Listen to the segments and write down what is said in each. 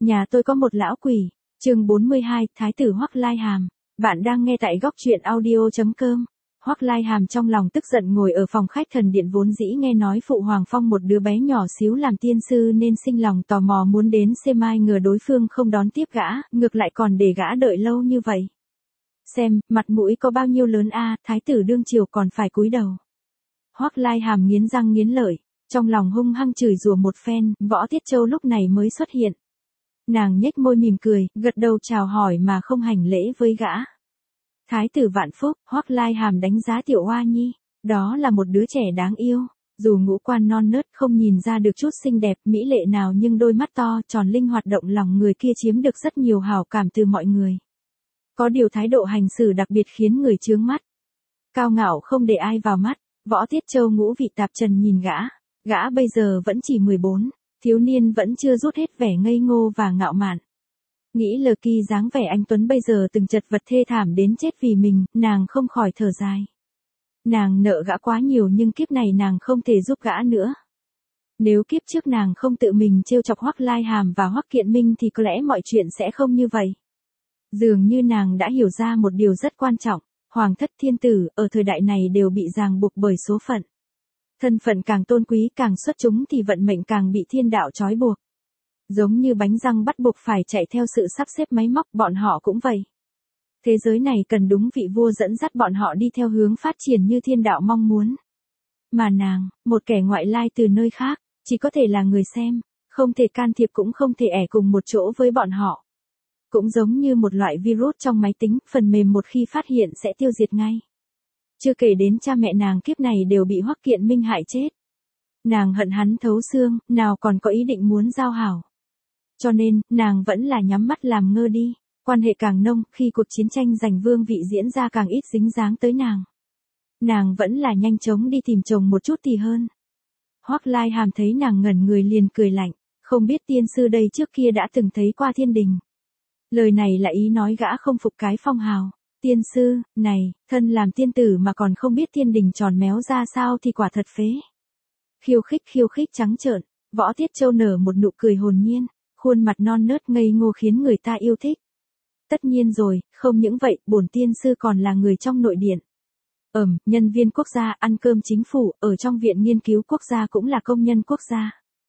Nhà tôi có một lão quỷ. Chương 42, Thái tử Hoắc Lai Hàm. Bạn đang nghe tại góc truyện audio.com. Hoắc Lai Hàm trong lòng tức giận ngồi ở phòng khách thần điện, vốn dĩ nghe nói phụ hoàng phong một đứa bé nhỏ xíu làm tiên sư nên sinh lòng tò mò muốn đến xem, ai ngờ đối phương không đón tiếp gã, ngược lại còn để gã đợi lâu như vậy. Xem, mặt mũi có bao nhiêu lớn a, thái tử đương triều còn phải cúi đầu. Hoắc Lai Hàm nghiến răng nghiến lợi, trong lòng hung hăng chửi rủa một phen. Võ Tiết Châu lúc này mới xuất hiện. Nàng nhếch môi mỉm cười, gật đầu chào hỏi mà không hành lễ với gã. Thái tử vạn phúc. Hoắc Lai Hàm đánh giá Tiểu Hoa Nhi, đó là một đứa trẻ đáng yêu, dù ngũ quan non nớt không nhìn ra được chút xinh đẹp mỹ lệ nào, nhưng đôi mắt to tròn linh hoạt động lòng người kia chiếm được rất nhiều hảo cảm từ mọi người. Có điều thái độ hành xử đặc biệt khiến người chướng mắt. Cao ngạo không để ai vào mắt. Võ Tiết Châu ngũ vị tạp trần nhìn gã bây giờ vẫn chỉ 14, thiếu niên vẫn chưa rút hết vẻ ngây ngô và ngạo mạn. Nghĩ Lờ Kỳ dáng vẻ anh tuấn bây giờ từng chật vật thê thảm đến chết vì mình, nàng không khỏi thở dài. Nàng nợ gã quá nhiều, nhưng kiếp này nàng không thể giúp gã nữa. Nếu kiếp trước nàng không tự mình trêu chọc Hoắc Lai Hàm và Hoắc Kiện Minh thì có lẽ mọi chuyện sẽ không như vậy. Dường như nàng đã hiểu ra một điều rất quan trọng. Hoàng thất thiên tử ở thời đại này đều bị ràng buộc bởi số phận. Thân phận càng tôn quý, càng xuất chúng thì vận mệnh càng bị thiên đạo trói buộc. Giống như bánh răng bắt buộc phải chạy theo sự sắp xếp máy móc, bọn họ cũng vậy. Thế giới này cần đúng vị vua dẫn dắt bọn họ đi theo hướng phát triển như thiên đạo mong muốn. Mà nàng, một kẻ ngoại lai từ nơi khác, chỉ có thể là người xem, không thể can thiệp cũng không thể ở cùng một chỗ với bọn họ. Cũng giống như một loại virus trong máy tính, phần mềm một khi phát hiện sẽ tiêu diệt ngay. Chưa kể đến cha mẹ nàng kiếp này đều bị Hoắc Kiện Minh hại chết. Nàng hận hắn thấu xương, nào còn có ý định muốn giao hảo. Cho nên, nàng vẫn là nhắm mắt làm ngơ đi. Quan hệ càng nông, khi cuộc chiến tranh giành vương vị diễn ra càng ít dính dáng tới nàng. Nàng vẫn là nhanh chóng đi tìm chồng một chút thì hơn. Hoắc Lai Hàm thấy nàng ngẩn người liền cười lạnh, không biết tiên sư đây trước kia đã từng thấy qua thiên đình. Lời này là ý nói gã không phục cái phong hào. Tiên sư, này, thân làm tiên tử mà còn không biết thiên đình tròn méo ra sao thì quả thật phế. Khiêu khích trắng trợn. Võ Tiết Châu nở một nụ cười hồn nhiên, khuôn mặt non nớt ngây ngô khiến người ta yêu thích. Tất nhiên rồi, không những vậy, bổn tiên sư còn là người trong nội điện. Nhân viên quốc gia, ăn cơm chính phủ, ở trong viện nghiên cứu quốc gia cũng là công nhân quốc gia.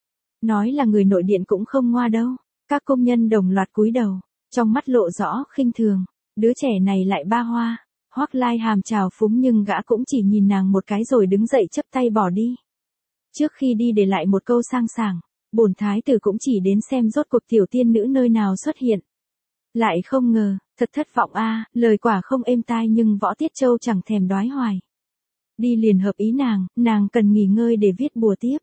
Nói là người nội điện cũng không ngoa đâu. Các công nhân đồng loạt cúi đầu, trong mắt lộ rõ khinh thường. Đứa trẻ này lại ba hoa. Hoắc Lai Hàm trào phúng nhưng gã cũng chỉ nhìn nàng một cái rồi đứng dậy chắp tay bỏ đi. Trước khi đi để lại một câu sang sảng, bổn thái tử cũng chỉ đến xem rốt cuộc tiểu tiên nữ nơi nào xuất hiện. Lại không ngờ, thật thất vọng a, lời quả không êm tai nhưng Võ Tiết Châu chẳng thèm đoái hoài. Đi liền hợp ý nàng cần nghỉ ngơi để viết bùa tiếp.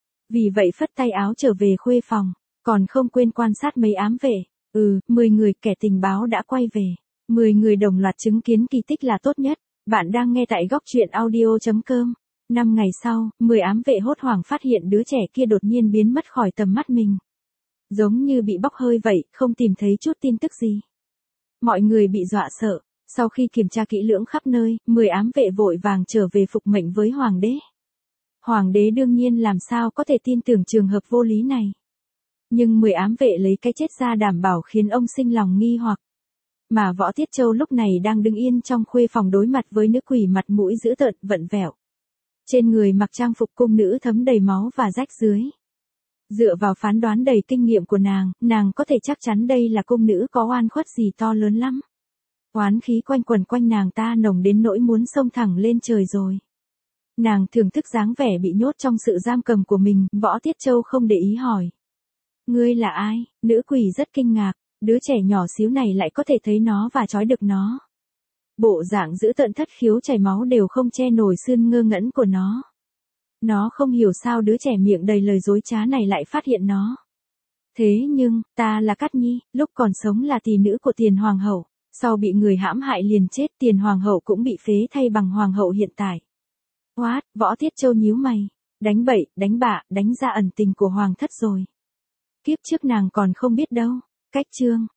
Vì vậy phất tay áo trở về khuê phòng, còn không quên quan sát mấy ám vệ. 10 người kẻ tình báo đã quay về. 10 người đồng loạt chứng kiến kỳ tích là tốt nhất. Bạn đang nghe tại góc truyện audio.com. 5 ngày sau, 10 ám vệ hốt hoảng phát hiện đứa trẻ kia đột nhiên biến mất khỏi tầm mắt mình. Giống như bị bốc hơi vậy, không tìm thấy chút tin tức gì. Mọi người bị dọa sợ. Sau khi kiểm tra kỹ lưỡng khắp nơi, 10 ám vệ vội vàng trở về phục mệnh với hoàng đế. Hoàng đế đương nhiên làm sao có thể tin tưởng trường hợp vô lý này. Nhưng 10 ám vệ lấy cái chết ra đảm bảo khiến ông sinh lòng nghi hoặc. Mà Võ Tiết Châu lúc này đang đứng yên trong khuê phòng đối mặt với nữ quỷ mặt mũi dữ tợn, vặn vẹo. Trên người mặc trang phục cung nữ thấm đầy máu và rách dưới. Dựa vào phán đoán đầy kinh nghiệm của nàng có thể chắc chắn đây là cung nữ có oan khuất gì to lớn lắm. Oán khí quanh quẩn quanh nàng ta nồng đến nỗi muốn xông thẳng lên trời rồi. Nàng thưởng thức dáng vẻ bị nhốt trong sự giam cầm của mình, Võ Tiết Châu không để ý hỏi. Ngươi là ai? Nữ quỷ rất kinh ngạc, đứa trẻ nhỏ xíu này lại có thể thấy nó và trói được nó. Bộ dạng dữ tợn thất khiếu chảy máu đều không che nổi sương ngơ ngẩn của nó. Nó không hiểu sao đứa trẻ miệng đầy lời dối trá này lại phát hiện nó. Thế nhưng, ta là Cát Nhi, lúc còn sống là tỷ nữ của Tiền Hoàng hậu, sau bị người hãm hại liền chết, Tiền Hoàng hậu cũng bị phế thay bằng Hoàng hậu hiện tại. What? Võ Tiết Châu nhíu mày, đánh bậy, đánh bạ, đánh ra ẩn tình của Hoàng thất rồi. Kiếp trước nàng còn không biết đâu. Cách chương